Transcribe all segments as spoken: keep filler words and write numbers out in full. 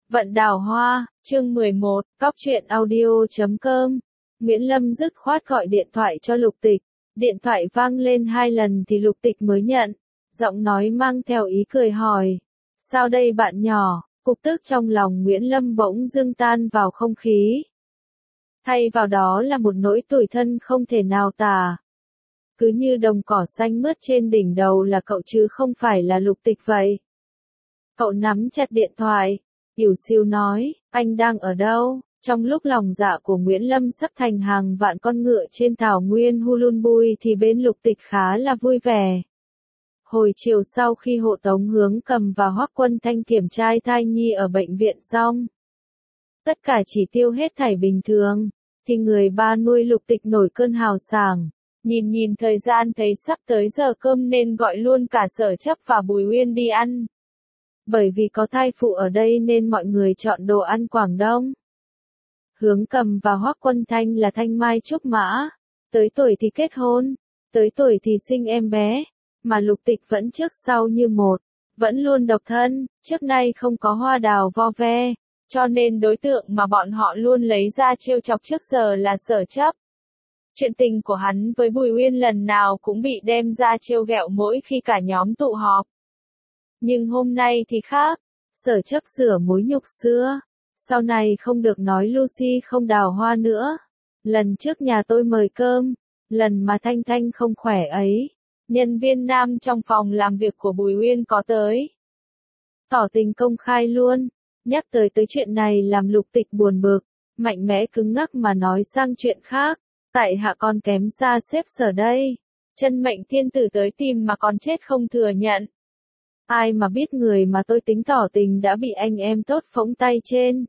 Vận đào hoa, chương mười một, cóc truyện audio chấm com. Nguyễn Lâm dứt khoát gọi điện thoại cho Lục Tịch. Điện thoại vang lên hai lần thì Lục Tịch mới nhận. Giọng nói mang theo ý cười hỏi. Sao đây bạn nhỏ? Cục tức trong lòng Nguyễn Lâm bỗng dưng tan vào không khí. Thay vào đó là một nỗi tủi thân không thể nào tả. Cứ như đồng cỏ xanh mướt trên đỉnh đầu là cậu chứ không phải là Lục Tịch vậy. Cậu nắm chặt điện thoại. Yểu Siêu nói, anh đang ở đâu? Trong lúc lòng dạ của Nguyễn Lâm sắp thành hàng vạn con ngựa trên thảo nguyên Hulunbui thì bên Lục Tịch khá là vui vẻ. Hồi chiều sau khi hộ tống Hướng Cầm và Hoắc Quân Thanh kiểm tra thai nhi ở bệnh viện xong, tất cả chỉ tiêu hết thảy bình thường, thì người ba nuôi Lục Tịch nổi cơn hào sảng. Nhìn nhìn thời gian thấy sắp tới giờ cơm nên gọi luôn cả Sở Chấp và Bùi Uyên đi ăn. Bởi vì có thai phụ ở đây nên mọi người chọn đồ ăn Quảng Đông. Hướng Cầm và Hoắc Quân Thanh là thanh mai trúc mã, tới tuổi thì kết hôn, tới tuổi thì sinh em bé, mà Lục Tịch vẫn trước sau như một, vẫn luôn độc thân, trước nay không có hoa đào vo ve, cho nên đối tượng mà bọn họ luôn lấy ra trêu chọc trước giờ là Sở Chấp. Chuyện tình của hắn với Bùi Uyên lần nào cũng bị đem ra trêu ghẹo mỗi khi cả nhóm tụ họp. Nhưng hôm nay thì khác, Sở Chấp rửa mối nhục xưa, sau này không được nói Lucy không đào hoa nữa. Lần trước nhà tôi mời cơm, lần mà Thanh Thanh không khỏe ấy, nhân viên nam trong phòng làm việc của Bùi Uyên có tới. Tỏ tình công khai luôn, nhắc tới tới chuyện này làm Lục Tịch buồn bực, mạnh mẽ cứng ngắc mà nói sang chuyện khác, tại hạ con kém xa xếp Sở đây, chân mệnh thiên tử tới tìm mà còn chết không thừa nhận. Ai mà biết người mà tôi tính tỏ tình đã bị anh em tốt phóng tay trên.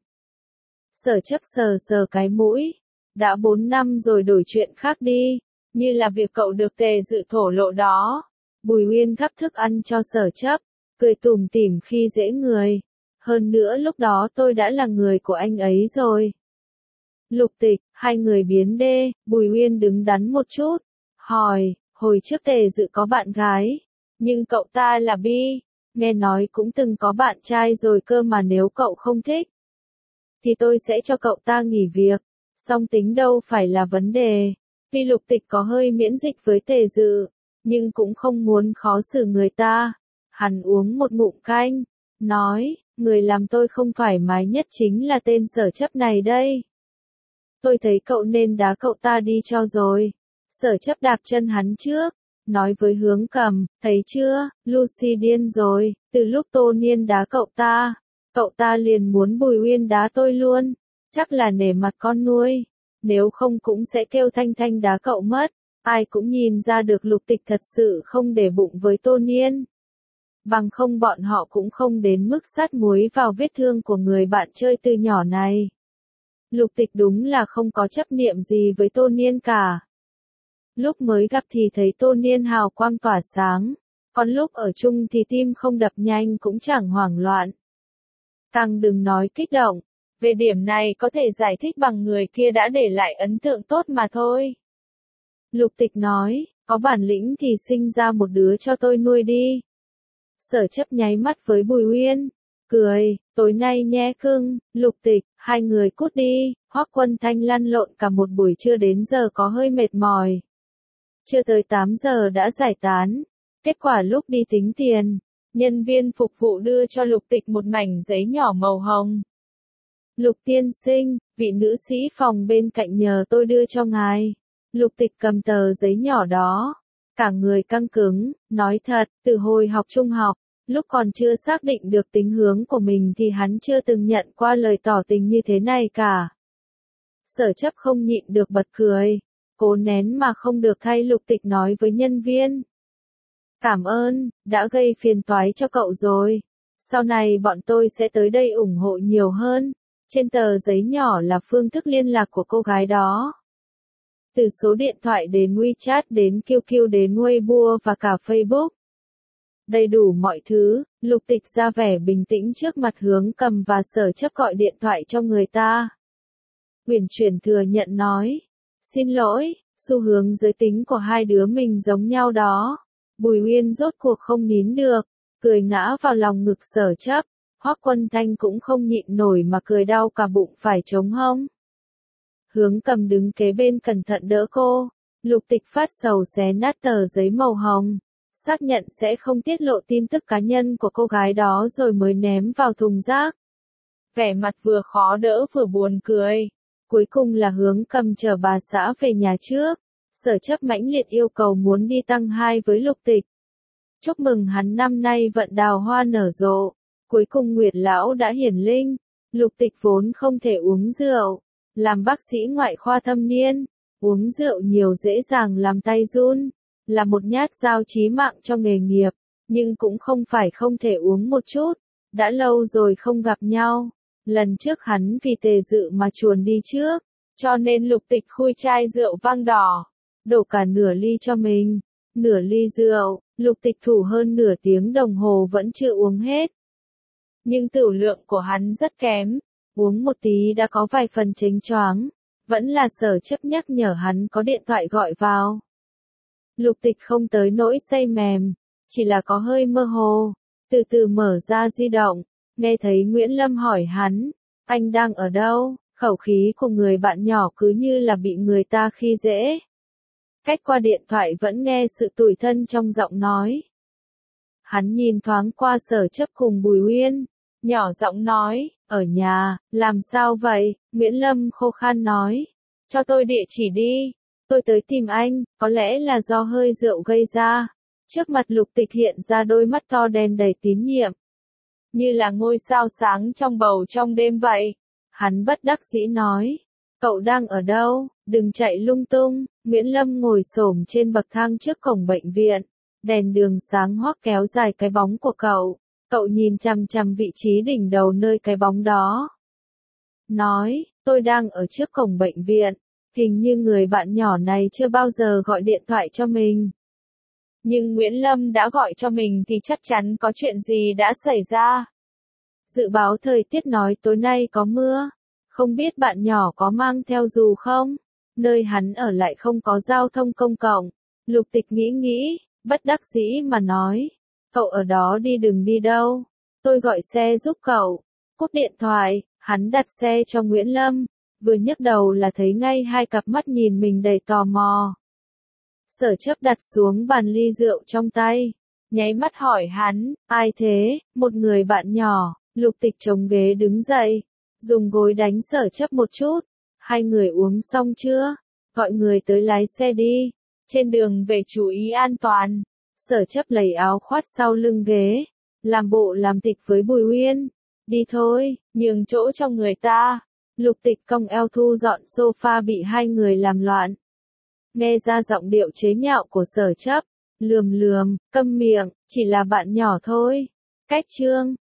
Sở Chấp sờ sờ cái mũi. Đã bốn năm rồi đổi chuyện khác đi. Như là việc cậu được Tề Dự thổ lộ đó. Bùi Uyên gắp thức ăn cho Sở Chấp. Cười tủm tỉm khi dễ người. Hơn nữa lúc đó tôi đã là người của anh ấy rồi. Lục Tịch, hai người biến đê. Bùi Uyên đứng đắn một chút. Hỏi, hồi trước Tề Dự có bạn gái. Nhưng cậu ta là bi. Nghe nói cũng từng có bạn trai rồi cơ mà nếu cậu không thích, thì tôi sẽ cho cậu ta nghỉ việc, song tính đâu phải là vấn đề. Tuy Lục Tịch có hơi miễn dịch với Tề Dự, nhưng cũng không muốn khó xử người ta. Hắn uống một ngụm canh, nói, người làm tôi không thoải mái nhất chính là tên Sở Chấp này đây. Tôi thấy cậu nên đá cậu ta đi cho rồi. Sở Chấp đạp chân hắn trước. Nói với Hướng Cầm, thấy chưa, Lucy điên rồi, từ lúc Tô Niên đá cậu ta, cậu ta liền muốn Bùi Uyên đá tôi luôn, chắc là nể mặt con nuôi, nếu không cũng sẽ kêu Thanh Thanh đá cậu mất, ai cũng nhìn ra được Lục Tịch thật sự không để bụng với Tô Niên. Bằng không bọn họ cũng không đến mức sát muối vào vết thương của người bạn chơi từ nhỏ này. Lục Tịch đúng là không có chấp niệm gì với Tô Niên cả. Lúc mới gặp thì thấy Tô Niên hào quang tỏa sáng, còn lúc ở chung thì tim không đập nhanh cũng chẳng hoảng loạn. Càng đừng nói kích động, về điểm này có thể giải thích bằng người kia đã để lại ấn tượng tốt mà thôi. Lục Tịch nói, có bản lĩnh thì sinh ra một đứa cho tôi nuôi đi. Sở Chấp nháy mắt với Bùi Uyên, cười, tối nay nhé cưng, Lục Tịch, hai người cút đi. Hoắc Quân Thanh lăn lộn cả một buổi trưa đến giờ có hơi mệt mỏi. Chưa tới tám giờ đã giải tán. Kết quả lúc đi tính tiền, nhân viên phục vụ đưa cho Lục Tịch một mảnh giấy nhỏ màu hồng. Lục tiên sinh, vị nữ sĩ phòng bên cạnh nhờ tôi đưa cho ngài. Lục Tịch cầm tờ giấy nhỏ đó, cả người căng cứng, nói thật, từ hồi học trung học, lúc còn chưa xác định được tính hướng của mình thì hắn chưa từng nhận qua lời tỏ tình như thế này cả. Sở Chấp không nhịn được bật cười. Cố nén mà không được thay Lục Tịch nói với nhân viên. Cảm ơn, đã gây phiền toái cho cậu rồi. Sau này bọn tôi sẽ tới đây ủng hộ nhiều hơn. Trên tờ giấy nhỏ là phương thức liên lạc của cô gái đó. Từ số điện thoại đến WeChat đến quy quy đến Weibo và cả Facebook. Đầy đủ mọi thứ, Lục Tịch ra vẻ bình tĩnh trước mặt Hướng Cầm và Sở Chấp gọi điện thoại cho người ta. Uyển Chuyển thừa nhận nói. Xin lỗi, xu hướng giới tính của hai đứa mình giống nhau đó. Bùi Uyên rốt cuộc không nín được, cười ngã vào lòng ngực Sở Chấp. Hoắc Quân Thanh cũng không nhịn nổi mà cười đau cả bụng phải chống hông. Hướng Cầm đứng kế bên cẩn thận đỡ cô, Lục Tịch phát sầu xé nát tờ giấy màu hồng, xác nhận sẽ không tiết lộ tin tức cá nhân của cô gái đó rồi mới ném vào thùng rác. Vẻ mặt vừa khó đỡ vừa buồn cười. Cuối cùng là Hướng Cầm chở bà xã về nhà trước. Sở Chấp mãnh liệt yêu cầu muốn đi tăng hai với Lục Tịch. Chúc mừng hắn năm nay vận đào hoa nở rộ. Cuối cùng Nguyệt Lão đã hiển linh. Lục Tịch vốn không thể uống rượu. Làm bác sĩ ngoại khoa thâm niên. Uống rượu nhiều dễ dàng làm tay run. Là một nhát dao chí mạng cho nghề nghiệp. Nhưng cũng không phải không thể uống một chút. Đã lâu rồi không gặp nhau. Lần trước hắn vì Tề Dự mà chuồn đi trước. Cho nên Lục Tịch khui chai rượu vang đỏ. Đổ cả nửa ly cho mình. Nửa ly rượu, Lục Tịch thủ hơn nửa tiếng đồng hồ vẫn chưa uống hết. Nhưng tửu lượng của hắn rất kém. Uống một tí đã có vài phần chênh choáng. Vẫn là Sở Chấp nhắc nhở hắn có điện thoại gọi vào. Lục Tịch không tới nỗi say mềm. Chỉ là có hơi mơ hồ. Từ từ mở ra di động. Nghe thấy Nguyễn Lâm hỏi hắn. Anh đang ở đâu? Khẩu khí của người bạn nhỏ cứ như là bị người ta khi dễ. Cách qua điện thoại vẫn nghe sự tủi thân trong giọng nói. Hắn nhìn thoáng qua Sở Chấp cùng Bùi Uyên. Nhỏ giọng nói, ở nhà, làm sao vậy? Nguyễn Lâm khô khan nói. Cho tôi địa chỉ đi. Tôi tới tìm anh, có lẽ là do hơi rượu gây ra. Trước mặt Lục Tịch hiện ra đôi mắt to đen đầy tín nhiệm. Như là ngôi sao sáng trong bầu trong đêm vậy. Hắn bất đắc dĩ nói. Cậu đang ở đâu? Đừng chạy lung tung. Nguyễn Lâm ngồi xổm trên bậc thang trước cổng bệnh viện. Đèn đường sáng hoắc kéo dài cái bóng của cậu. Cậu nhìn chằm chằm vị trí đỉnh đầu nơi cái bóng đó. Nói, tôi đang ở trước cổng bệnh viện. Hình như người bạn nhỏ này chưa bao giờ gọi điện thoại cho mình. Nhưng Nguyễn Lâm đã gọi cho mình thì chắc chắn có chuyện gì đã xảy ra. Dự báo thời tiết nói tối nay có mưa. Không biết bạn nhỏ có mang theo dù không? Nơi hắn ở lại không có giao thông công cộng. Lục Tịch nghĩ nghĩ, bất đắc dĩ mà nói. Cậu ở đó đi đừng đi đâu. Tôi gọi xe giúp cậu. Cúp điện thoại, hắn đặt xe cho Nguyễn Lâm. Vừa nhấc đầu là thấy ngay hai cặp mắt nhìn mình đầy tò mò. Sở Chấp đặt xuống bàn ly rượu trong tay. Nháy mắt hỏi hắn, ai thế? Một người bạn nhỏ. Lục Tịch chống ghế đứng dậy. Dùng gối đánh Sở Chấp một chút. Hai người uống xong chưa? Gọi người tới lái xe đi. Trên đường về chú ý an toàn. Sở Chấp lấy áo khoác sau lưng ghế. Làm bộ làm tịch với Bùi Uyên. Đi thôi, nhường chỗ cho người ta. Lục Tịch cong eo thu dọn sofa bị hai người làm loạn. Nghe ra giọng điệu chế nhạo của Sở Chấp. Lườm lườm, câm miệng, chỉ là bạn nhỏ thôi. Cách chương.